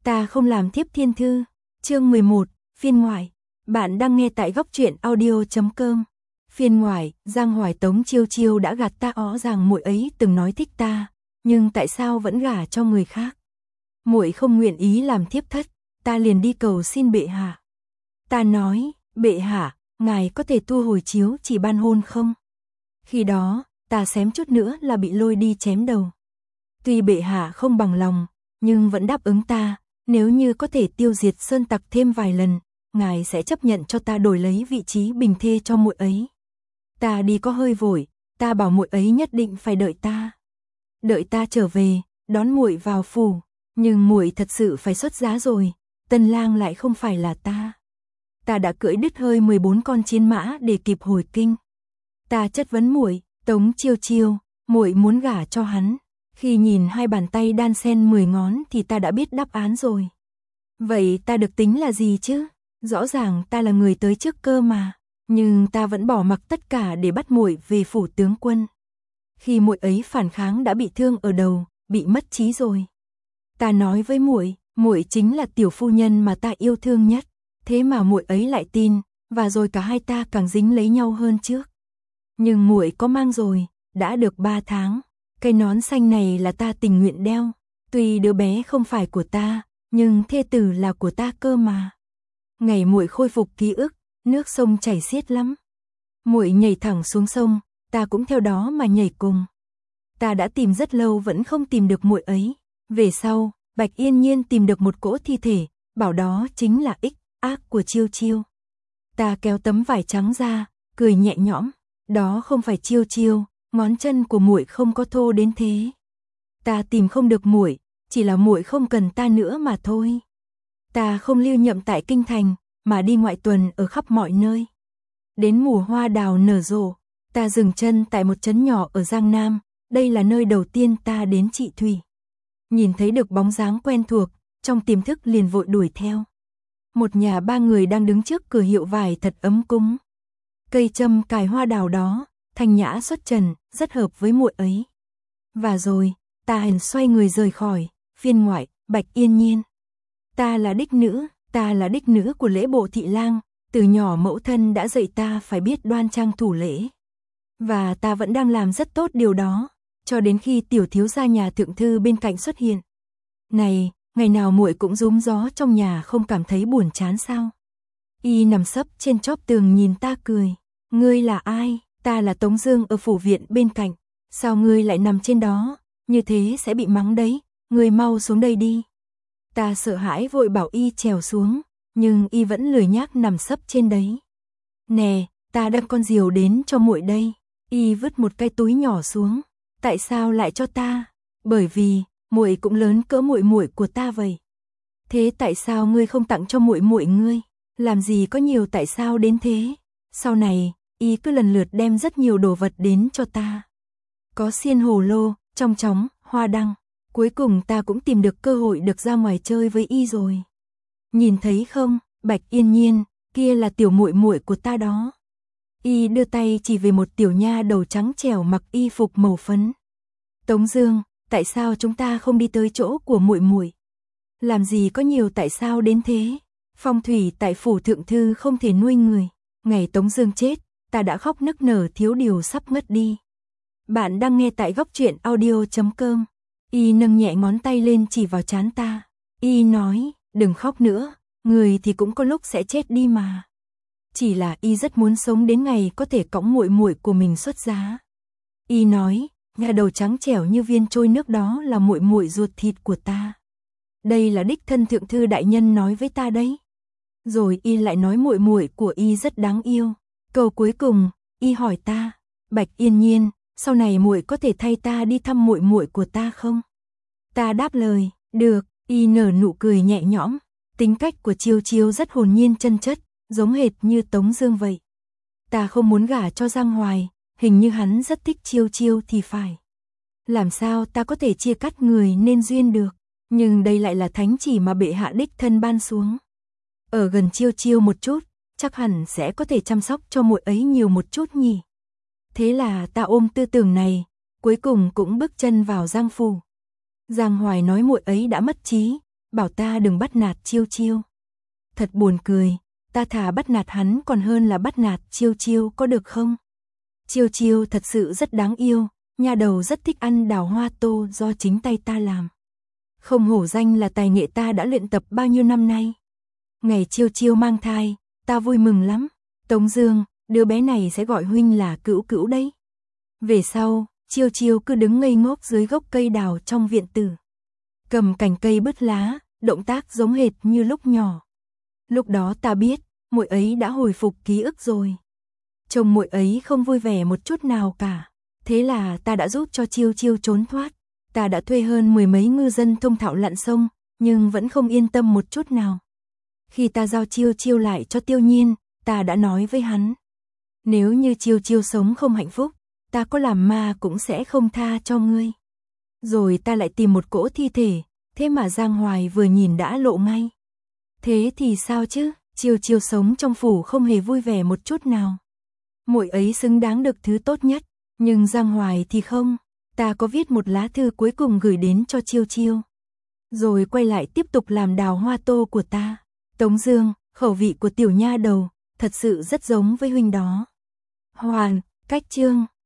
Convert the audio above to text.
Ta không làm thiếp thiên thư. Chương 11, phiên ngoại. Bạn đang nghe tại góc truyện audio.com. Phiên ngoại, Giang Hoài Tống Chiêu Chiêu đã gạt ta rõ ràng muội ấy từng nói thích ta, nhưng tại sao vẫn gả cho người khác? Muội không nguyện ý làm thiếp thất, ta liền đi cầu xin bệ hạ. Ta nói, bệ hạ, ngài có thể thu hồi chiếu chỉ ban hôn không? Khi đó, ta xém chút nữa là bị lôi đi chém đầu. Tuy bệ hạ không bằng lòng, nhưng vẫn đáp ứng ta, nếu như có thể tiêu diệt sơn tặc thêm vài lần, ngài sẽ chấp nhận cho ta đổi lấy vị trí bình thê cho muội ấy. Ta đi có hơi vội, ta bảo muội ấy nhất định phải đợi ta. Đợi ta trở về, đón muội vào phủ, nhưng muội thật sự phải xuất giá rồi, tân lang lại không phải là ta. Ta đã cưỡi đứt hơi 14 con chiến mã để kịp hồi kinh. Ta chất vấn muội, Tống Chiêu Chiêu, muội muốn gả cho hắn. Khi nhìn hai bàn tay đan xen 10 ngón thì ta đã biết đáp án rồi. Vậy ta được tính là gì chứ? Rõ ràng ta là người tới trước cơ mà, nhưng ta vẫn bỏ mặc tất cả để bắt muội về phủ tướng quân. Khi muội ấy phản kháng đã bị thương ở đầu, bị mất trí rồi. Ta nói với muội, muội chính là tiểu phu nhân mà ta yêu thương nhất, thế mà muội ấy lại tin, và rồi cả hai ta càng dính lấy nhau hơn trước. Nhưng muội có mang rồi, đã được 3 tháng. Cái nón xanh này là ta tình nguyện đeo, tuy đứa bé không phải của ta, nhưng thê tử là của ta cơ mà. Ngày muội khôi phục ký ức, nước sông chảy xiết lắm. Muội nhảy thẳng xuống sông, ta cũng theo đó mà nhảy cùng. Ta đã tìm rất lâu vẫn không tìm được muội ấy. Về sau, Bạch Yên Nhiên tìm được một cỗ thi thể, bảo đó chính là ác của Chiêu Chiêu. Ta kéo tấm vải trắng ra, cười nhẹ nhõm, đó không phải Chiêu Chiêu. Ngón chân của muội không có thô đến thế. Ta tìm không được muội, chỉ là muội không cần ta nữa mà thôi. Ta không lưu nhậm tại kinh thành, mà đi ngoại tuần ở khắp mọi nơi. Đến mùa hoa đào nở rộ, ta dừng chân tại một trấn nhỏ ở Giang Nam, đây là nơi đầu tiên ta đến Trị Thủy. Nhìn thấy được bóng dáng quen thuộc, trong tiềm thức liền vội đuổi theo. Một nhà 3 người đang đứng trước cửa hiệu vải thật ấm cúng. Cây châm cài hoa đào đó, thanh nhã xuất trần, rất hợp với muội ấy. Và rồi, ta hẳn xoay người rời khỏi, phiên ngoại, Bạch Yên Nhiên. Ta là đích nữ của lễ bộ thị lang, từ nhỏ mẫu thân đã dạy ta phải biết đoan trang thủ lễ. Và ta vẫn đang làm rất tốt điều đó, cho đến khi tiểu thiếu gia nhà thượng thư bên cạnh xuất hiện. Này, ngày nào muội cũng rúm gió trong nhà không cảm thấy buồn chán sao? Y nằm sấp trên chóp tường nhìn ta cười. Ngươi là ai? Ta là Tống Dương ở phủ viện bên cạnh, sao ngươi lại nằm trên đó, như thế sẽ bị mắng đấy, ngươi mau xuống đây đi. Ta sợ hãi vội bảo y trèo xuống, nhưng y vẫn lười nhác nằm sấp trên đấy. Nè, ta đem con diều đến cho muội đây. Y vứt một cái túi nhỏ xuống. Tại sao lại cho ta? Bởi vì muội cũng lớn cỡ muội muội của ta vậy. Thế tại sao ngươi không tặng cho muội muội ngươi? Làm gì có nhiều tại sao đến thế? Sau này y cứ lần lượt đem rất nhiều đồ vật đến cho ta. Có xiên hồ lô, trong chóng, hoa đăng. Cuối cùng ta cũng tìm được cơ hội được ra ngoài chơi với y rồi. Nhìn thấy không, Bạch Yên Nhiên, kia là tiểu muội muội của ta đó. Y đưa tay chỉ về một tiểu nha đầu trắng trẻo mặc y phục màu phấn. Tống Dương, tại sao chúng ta không đi tới chỗ của muội muội? Làm gì có nhiều tại sao đến thế? Phong thủy tại phủ thượng thư không thể nuôi người. Ngày Tống Dương chết, ta đã khóc nức nở thiếu điều sắp ngất đi. Bạn đang nghe tại góc truyện audio.com. Y nâng nhẹ ngón tay lên chỉ vào trán ta. Y nói, đừng khóc nữa, người thì cũng có lúc sẽ chết đi mà. Chỉ là y rất muốn sống đến ngày có thể cõng muội muội của mình xuất giá. Y nói, nhà đầu trắng trẻo như viên trôi nước đó là muội muội ruột thịt của ta. Đây là đích thân thượng thư đại nhân nói với ta đấy. Rồi y lại nói muội muội của y rất đáng yêu. Câu cuối cùng, y hỏi ta, Bạch Yên Nhiên, sau này muội có thể thay ta đi thăm muội muội của ta không? Ta đáp lời, được. Y nở nụ cười nhẹ nhõm. Tính cách của Chiêu Chiêu rất hồn nhiên chân chất, giống hệt như Tống Dương vậy. Ta không muốn gả cho Giang Hoài, hình như hắn rất thích Chiêu Chiêu thì phải. Làm sao ta có thể chia cắt người nên duyên được? Nhưng đây lại là thánh chỉ mà bệ hạ đích thân ban xuống. Ở gần Chiêu Chiêu một chút, chắc hẳn sẽ có thể chăm sóc cho muội ấy nhiều một chút nhỉ. Thế là ta ôm tư tưởng này, cuối cùng cũng bước chân vào Giang phủ. Giang Hoài nói muội ấy đã mất trí, bảo ta đừng bắt nạt Chiêu Chiêu. Thật buồn cười, ta thà bắt nạt hắn còn hơn là bắt nạt Chiêu Chiêu có được không? Chiêu Chiêu thật sự rất đáng yêu, nha đầu rất thích ăn đào hoa tô do chính tay ta làm. Không hổ danh là tài nghệ ta đã luyện tập bao nhiêu năm nay. Ngày Chiêu Chiêu mang thai, ta vui mừng lắm. Tống Dương, đứa bé này sẽ gọi huynh là Cữu Cữu đấy. Về sau, Chiêu Chiêu cứ đứng ngây ngốc dưới gốc cây đào trong viện tử, cầm cành cây bứt lá, động tác giống hệt như lúc nhỏ. Lúc đó ta biết, muội ấy đã hồi phục ký ức rồi. Chồng muội ấy không vui vẻ một chút nào cả. Thế là ta đã giúp cho Chiêu Chiêu trốn thoát. Ta đã thuê hơn 10 mấy ngư dân thông thạo lặn sông, nhưng vẫn không yên tâm một chút nào. Khi ta giao Chiêu Chiêu lại cho Tiêu Nhiên, ta đã nói với hắn, nếu như Chiêu Chiêu sống không hạnh phúc, ta có làm ma cũng sẽ không tha cho ngươi. Rồi ta lại tìm một cỗ thi thể, thế mà Giang Hoài vừa nhìn đã lộ ngay. Thế thì sao chứ, Chiêu Chiêu sống trong phủ không hề vui vẻ một chút nào. Muội ấy xứng đáng được thứ tốt nhất, nhưng Giang Hoài thì không. Ta có viết một lá thư cuối cùng gửi đến cho Chiêu Chiêu, rồi quay lại tiếp tục làm đào hoa tô của ta. Tống Dương, khẩu vị của tiểu nha đầu thật sự rất giống với huynh đó. Hoàn, cách chương